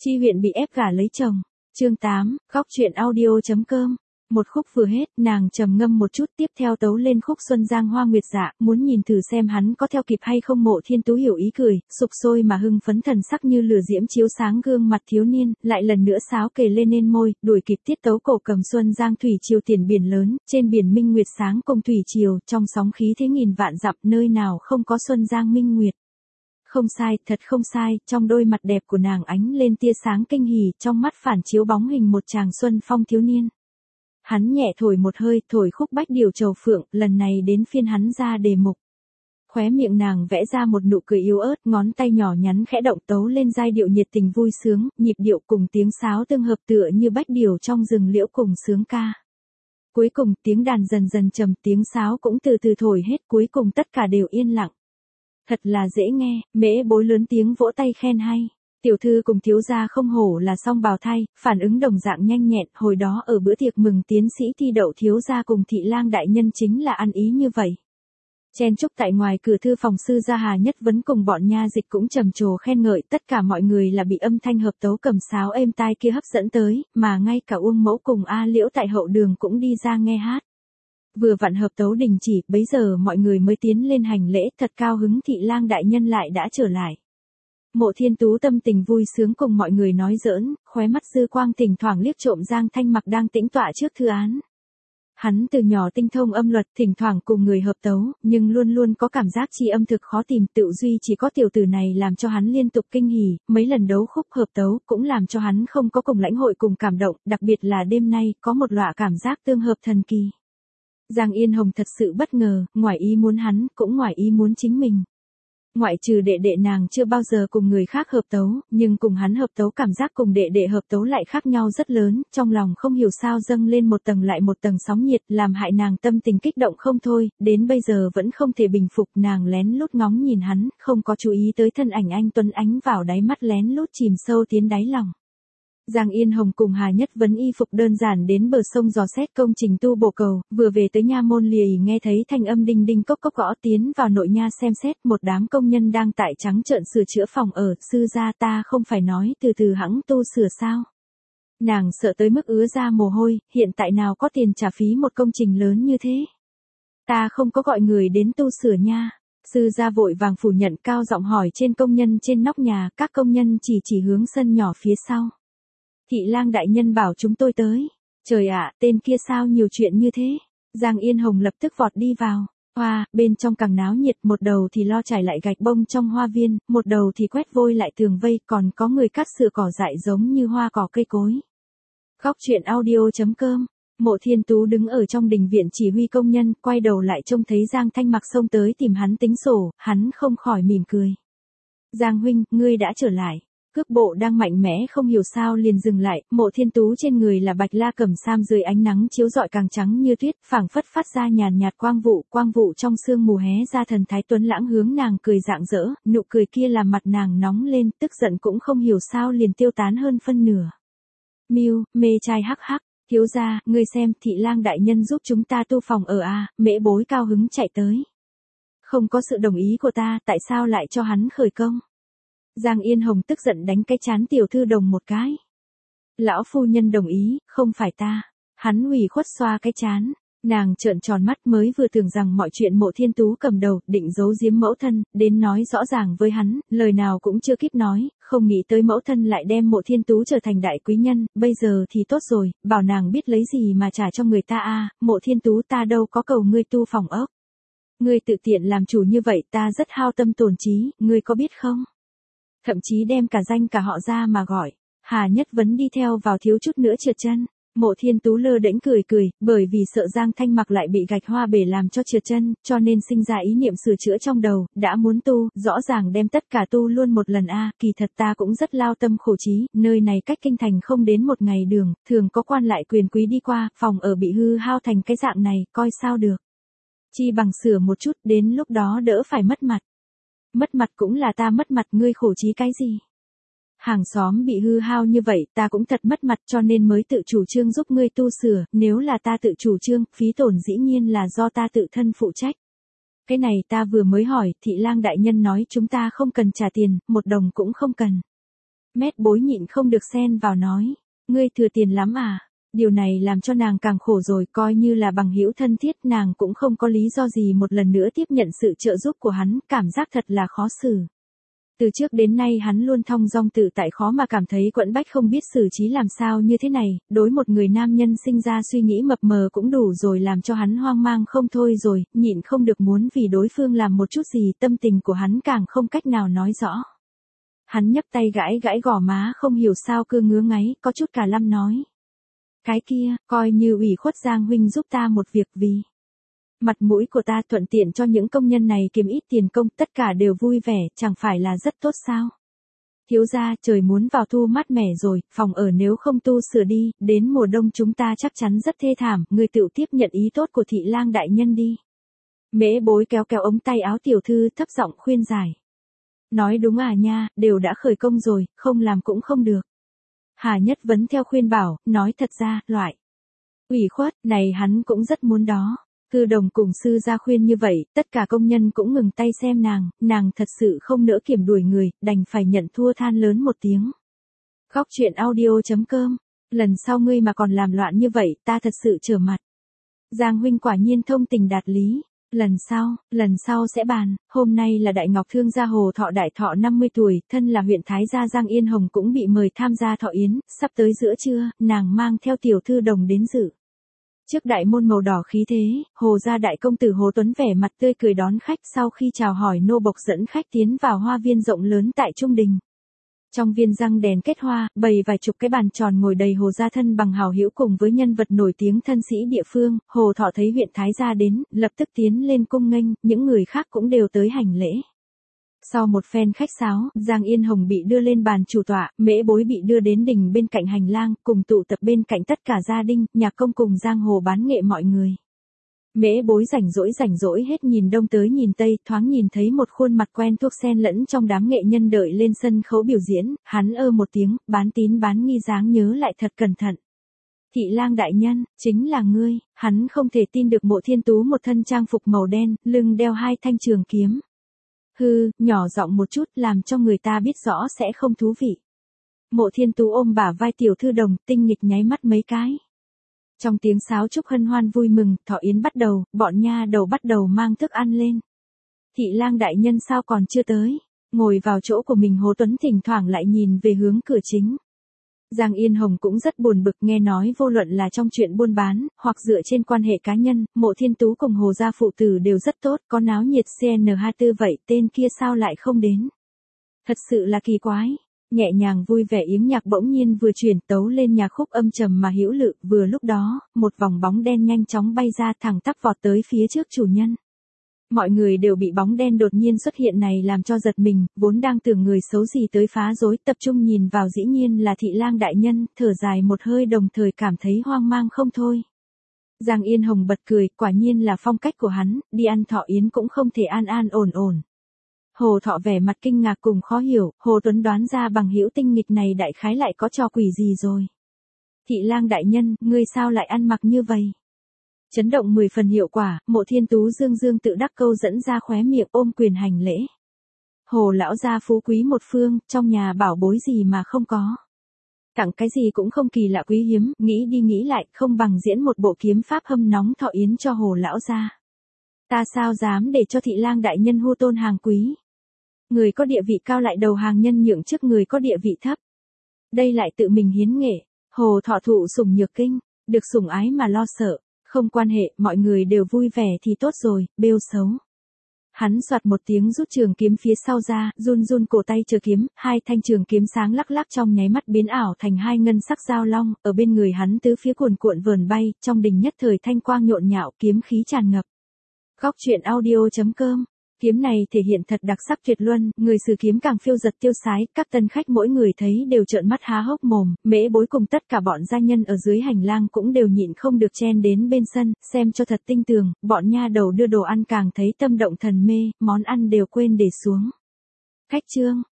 Chi huyện bị ép gả lấy chồng. Chương 8, khóc chuyện audio.com. Một khúc vừa hết, nàng trầm ngâm một chút, tiếp theo tấu lên khúc Xuân Giang Hoa Nguyệt Dạ, muốn nhìn thử xem hắn có theo kịp hay không. Mộ Thiên Tú hiểu ý cười, sục sôi mà hưng phấn, thần sắc như lửa diễm chiếu sáng gương mặt thiếu niên, lại lần nữa sáo kề lên nên môi, đuổi kịp tiết tấu cổ cầm Xuân Giang thủy triều tiền biển lớn, trên biển minh nguyệt sáng cùng thủy triều, trong sóng khí thế nghìn vạn dặm, nơi nào không có Xuân Giang minh nguyệt. Không sai, thật không sai, trong đôi mặt đẹp của nàng ánh lên tia sáng kinh hỉ, trong mắt phản chiếu bóng hình một chàng xuân phong thiếu niên. Hắn nhẹ thổi một hơi, thổi khúc Bách Điều Trầu Phượng, lần này đến phiên hắn ra đề mục. Khóe miệng nàng vẽ ra một nụ cười yếu ớt, ngón tay nhỏ nhắn khẽ động tấu lên giai điệu nhiệt tình vui sướng, nhịp điệu cùng tiếng sáo tương hợp tựa như bách điều trong rừng liễu cùng sướng ca. Cuối cùng tiếng đàn dần dần trầm, tiếng sáo cũng từ từ thổi hết, cuối cùng tất cả đều yên lặng. Thật là dễ nghe, Mễ Bối lớn tiếng vỗ tay khen hay. Tiểu thư cùng thiếu gia không hổ là song bào thai, phản ứng đồng dạng nhanh nhẹn, hồi đó ở bữa tiệc mừng tiến sĩ thi đậu thiếu gia cùng thị lang đại nhân chính là ăn ý như vậy. Chen chúc tại ngoài cửa thư phòng sư gia Hà Nhất Vấn cùng bọn nha dịch cũng trầm trồ khen ngợi, tất cả mọi người là bị âm thanh hợp tấu cầm sáo êm tai kia hấp dẫn tới, mà ngay cả Uông Mẫu cùng A Liễu tại hậu đường cũng đi ra nghe hát. Vừa vặn hợp tấu đình chỉ, bấy giờ mọi người mới tiến lên hành lễ, thật cao hứng thị lang đại nhân lại đã trở lại. Mộ Thiên Tú tâm tình vui sướng cùng mọi người nói giỡn, khóe mắt dư quang thỉnh thoảng liếc trộm Giang Thanh Mặc đang tĩnh tọa trước thư án. Hắn từ nhỏ tinh thông âm luật, thỉnh thoảng cùng người hợp tấu, nhưng luôn luôn có cảm giác chi âm thực khó tìm, tự duy chỉ có tiểu tử này làm cho hắn liên tục kinh hỉ, mấy lần đấu khúc hợp tấu cũng làm cho hắn không có cùng lãnh hội cùng cảm động, đặc biệt là đêm nay có một loại cảm giác tương hợp thần kỳ. Giang Yên Hồng thật sự bất ngờ, ngoài ý muốn hắn, cũng ngoài ý muốn chính mình. Ngoại trừ đệ đệ nàng chưa bao giờ cùng người khác hợp tấu, nhưng cùng hắn hợp tấu cảm giác cùng đệ đệ hợp tấu lại khác nhau rất lớn, trong lòng không hiểu sao dâng lên một tầng lại một tầng sóng nhiệt, làm hại nàng tâm tình kích động không thôi, đến bây giờ vẫn không thể bình phục. Nàng lén lút ngóng nhìn hắn, không có chú ý tới thân ảnh anh tuấn ánh vào đáy mắt lén lút chìm sâu tiến đáy lòng. Giang Yên Hồng cùng Hà Nhất Vấn y phục đơn giản đến bờ sông dò xét công trình tu bổ cầu, vừa về tới nha môn lìa nghe thấy thanh âm đinh đinh cốc cốc gõ, tiến vào nội nha xem xét, một đám công nhân đang tại trắng trợn sửa chữa phòng ở. Sư gia ta không phải nói từ từ hẵng tu sửa sao? Nàng sợ tới mức ứa ra mồ hôi, hiện tại nào có tiền trả phí một công trình lớn như thế? Ta không có gọi người đến tu sửa nha. Sư gia vội vàng phủ nhận, cao giọng hỏi trên công nhân trên nóc nhà, các công nhân chỉ hướng sân nhỏ phía sau. Thị lang đại nhân bảo chúng tôi tới. Trời ạ, tên kia sao nhiều chuyện như thế? Giang Yên Hồng lập tức vọt đi vào. Hoa, bên trong càng náo nhiệt, một đầu thì lo trải lại gạch bông trong hoa viên, một đầu thì quét vôi lại tường vây, còn có người cắt sửa cỏ dại giống như hoa cỏ cây cối. Khóc chuyện audio.com. Mộ Thiên Tú đứng ở trong đình viện chỉ huy công nhân, quay đầu lại trông thấy Giang Thanh Mặc xông tới tìm hắn tính sổ, hắn không khỏi mỉm cười. Giang huynh, ngươi đã trở lại. Cước bộ đang mạnh mẽ không hiểu sao liền dừng lại, Mộ Thiên Tú trên người là bạch la cẩm sam dưới ánh nắng chiếu rọi càng trắng như tuyết, phảng phất phát ra nhàn nhạt quang vụ trong sương mù hé ra thần thái tuấn lãng hướng nàng cười rạng rỡ, nụ cười kia làm mặt nàng nóng lên, tức giận cũng không hiểu sao liền tiêu tán hơn phân nửa. Miu, mê trai hắc hắc, thiếu gia, ngươi xem, thị lang đại nhân giúp chúng ta tu phòng ở a. Mễ Bối cao hứng chạy tới. Không có sự đồng ý của ta, tại sao lại cho hắn khởi công? Giang Yên Hồng tức giận đánh cái chán tiểu thư đồng một cái. Lão phu nhân đồng ý, không phải ta. Hắn ủy khuất xoa cái chán. Nàng trợn tròn mắt, mới vừa tưởng rằng mọi chuyện Mộ Thiên Tú cầm đầu, định giấu giếm mẫu thân, đến nói rõ ràng với hắn, lời nào cũng chưa kịp nói, không nghĩ tới mẫu thân lại đem Mộ Thiên Tú trở thành đại quý nhân, bây giờ thì tốt rồi, bảo nàng biết lấy gì mà trả cho người ta a. Mộ Thiên Tú, ta đâu có cầu ngươi tu phòng ốc. Ngươi tự tiện làm chủ như vậy, ta rất hao tâm tổn trí, ngươi có biết không? Thậm chí đem cả danh cả họ ra mà gọi. Hà Nhất Vấn đi theo vào thiếu chút nữa trượt chân. Mộ Thiên Tú lơ đễnh cười, bởi vì sợ Giang Thanh Mặc lại bị gạch hoa bể làm cho trượt chân, cho nên sinh ra ý niệm sửa chữa trong đầu, đã muốn tu, rõ ràng đem tất cả tu luôn một lần a. Kỳ thật ta cũng rất lao tâm khổ trí, nơi này cách kinh thành không đến một ngày đường, thường có quan lại quyền quý đi qua, phòng ở bị hư hao thành cái dạng này, coi sao được. Chi bằng sửa một chút, đến lúc đó đỡ phải mất mặt. Mất mặt cũng là ta mất mặt, ngươi khổ trí cái gì? Hàng xóm bị hư hao như vậy, ta cũng thật mất mặt, cho nên mới tự chủ trương giúp ngươi tu sửa, nếu là ta tự chủ trương, phí tổn dĩ nhiên là do ta tự thân phụ trách. Cái này ta vừa mới hỏi, thị lang đại nhân nói chúng ta không cần trả tiền, một đồng cũng không cần. Mét Bối nhịn không được xen vào nói, ngươi thừa tiền lắm à? Điều này làm cho nàng càng khổ rồi, coi như là bằng hữu thân thiết nàng cũng không có lý do gì một lần nữa tiếp nhận sự trợ giúp của hắn, cảm giác thật là khó xử. Từ trước đến nay hắn luôn thong dong tự tại, khó mà cảm thấy quẫn bách không biết xử trí làm sao như thế này, đối một người nam nhân sinh ra suy nghĩ mập mờ cũng đủ rồi làm cho hắn hoang mang không thôi rồi, nhịn không được muốn vì đối phương làm một chút gì, tâm tình của hắn càng không cách nào nói rõ. Hắn nhấp tay gãi gãi gò má không hiểu sao cứ ngứa ngáy, có chút cả lăm nói. Cái kia, coi như ủy khuất Giang huynh giúp ta một việc vì mặt mũi của ta, thuận tiện cho những công nhân này kiếm ít tiền công, tất cả đều vui vẻ, chẳng phải là rất tốt sao? Thiếu gia, trời muốn vào thu mát mẻ rồi, phòng ở nếu không tu sửa đi, đến mùa đông chúng ta chắc chắn rất thê thảm, ngươi tự tiếp nhận ý tốt của thị lang đại nhân đi. Mễ Bối kéo kéo ống tay áo tiểu thư, thấp giọng khuyên giải. Nói đúng à nha, đều đã khởi công rồi, không làm cũng không được. Hà Nhất Vấn theo khuyên bảo, nói thật ra, loại ủy khuất này hắn cũng rất muốn đó. Cư Đồng cùng sư gia khuyên như vậy, tất cả công nhân cũng ngừng tay xem nàng thật sự không nỡ kiểm đuổi người, đành phải nhận thua than lớn một tiếng. Khóc chuyện audio.com, lần sau ngươi mà còn làm loạn như vậy, ta thật sự trở mặt. Giang huynh quả nhiên thông tình đạt lý. Lần sau sẽ bàn, hôm nay là Đại Ngọc Thương gia Hồ Thọ đại thọ 50 tuổi, thân là huyện Thái gia Giang Yên Hồng cũng bị mời tham gia thọ yến, sắp tới giữa trưa, nàng mang theo tiểu thư Đồng đến dự. Trước đại môn màu đỏ khí thế, Hồ gia đại công tử Hồ Tuấn vẻ mặt tươi cười đón khách, sau khi chào hỏi nô bộc dẫn khách tiến vào hoa viên rộng lớn tại trung đình. Trong viên răng đèn kết hoa, bày vài chục cái bàn tròn ngồi đầy Hồ gia thân bằng hào hữu cùng với nhân vật nổi tiếng thân sĩ địa phương. Hồ Thọ thấy huyện Thái gia đến, lập tức tiến lên cung nghênh, những người khác cũng đều tới hành lễ. Sau một phen khách sáo, Giang Yên Hồng bị đưa lên bàn chủ tọa, Mễ Bối bị đưa đến đình bên cạnh hành lang, cùng tụ tập bên cạnh tất cả gia đình, nhạc công cùng giang hồ bán nghệ mọi người. Mễ Bối rảnh rỗi hết nhìn đông tới nhìn tây, thoáng nhìn thấy một khuôn mặt quen thuộc xen lẫn trong đám nghệ nhân đợi lên sân khấu biểu diễn, hắn một tiếng, bán tín bán nghi dáng nhớ lại thật cẩn thận. Thị lang đại nhân, chính là ngươi, hắn không thể tin được Mộ Thiên Tú một thân trang phục màu đen, lưng đeo hai thanh trường kiếm. Nhỏ giọng một chút làm cho người ta biết rõ sẽ không thú vị. Mộ Thiên Tú ôm bả vai tiểu thư Đồng, tinh nghịch nháy mắt mấy cái. Trong tiếng sáo trúc hân hoan vui mừng, thọ yến bắt đầu, bọn nha đầu bắt đầu mang thức ăn lên. Thị lang đại nhân sao còn chưa tới? Ngồi vào chỗ của mình Hồ Tuấn thỉnh thoảng lại nhìn về hướng cửa chính. Giang Yên Hồng cũng rất buồn bực, nghe nói vô luận là trong chuyện buôn bán, hoặc dựa trên quan hệ cá nhân, Mộ Thiên Tú cùng Hồ gia phụ tử đều rất tốt, có náo nhiệt CN24 vậy, tên kia sao lại không đến? Thật sự là kỳ quái. Nhẹ nhàng vui vẻ yếng nhạc bỗng nhiên vừa chuyển tấu lên nhạc khúc âm trầm mà hữu lự, vừa lúc đó, một vòng bóng đen nhanh chóng bay ra thẳng tắp vọt tới phía trước chủ nhân. Mọi người đều bị bóng đen đột nhiên xuất hiện này làm cho giật mình, vốn đang tưởng người xấu gì tới phá rối, tập trung nhìn vào dĩ nhiên là thị lang đại nhân, thở dài một hơi đồng thời cảm thấy hoang mang không thôi. Giang Yên Hồng bật cười, quả nhiên là phong cách của hắn, đi ăn thọ yến cũng không thể an ổn. Hồ Thọ vẻ mặt kinh ngạc cùng khó hiểu, Hồ Tuấn đoán ra bằng hữu tinh nghịch này đại khái lại có trò quỷ gì rồi. Thị lang đại nhân, ngươi sao lại ăn mặc như vậy? Chấn động 10 phần hiệu quả, Mộ Thiên Tú dương tự đắc câu dẫn ra khóe miệng ôm quyền hành lễ. Hồ lão gia phú quý một phương, trong nhà bảo bối gì mà không có. Tặng cái gì cũng không kỳ lạ quý hiếm, nghĩ đi nghĩ lại, không bằng diễn một bộ kiếm pháp hâm nóng thọ yến cho Hồ lão gia. Ta sao dám để cho thị lang đại nhân hô tôn hàng quý. Người có địa vị cao lại đầu hàng nhân nhượng trước người có địa vị thấp. Đây lại tự mình hiến nghệ, Hồ Thọ thụ sủng nhược kinh, được sủng ái mà lo sợ, không quan hệ, mọi người đều vui vẻ thì tốt rồi, bêu xấu. Hắn soạt một tiếng rút trường kiếm phía sau ra, run cổ tay chờ kiếm, hai thanh trường kiếm sáng lắc lắc trong nháy mắt biến ảo thành hai ngân sắc dao long, ở bên người hắn tứ phía cuồn vờn bay, trong đình nhất thời thanh quang nhộn nhạo, kiếm khí tràn ngập. Khóc chuyện audio.com, kiếm này thể hiện thật đặc sắc tuyệt luân, người sử kiếm càng phiêu giật tiêu sái, các tân khách mỗi người thấy đều trợn mắt há hốc mồm, Mễ Bối cùng tất cả bọn gia nhân ở dưới hành lang cũng đều nhịn không được chen đến bên sân, xem cho thật tinh tường, bọn nha đầu đưa đồ ăn càng thấy tâm động thần mê, món ăn đều quên để xuống. Khách trương,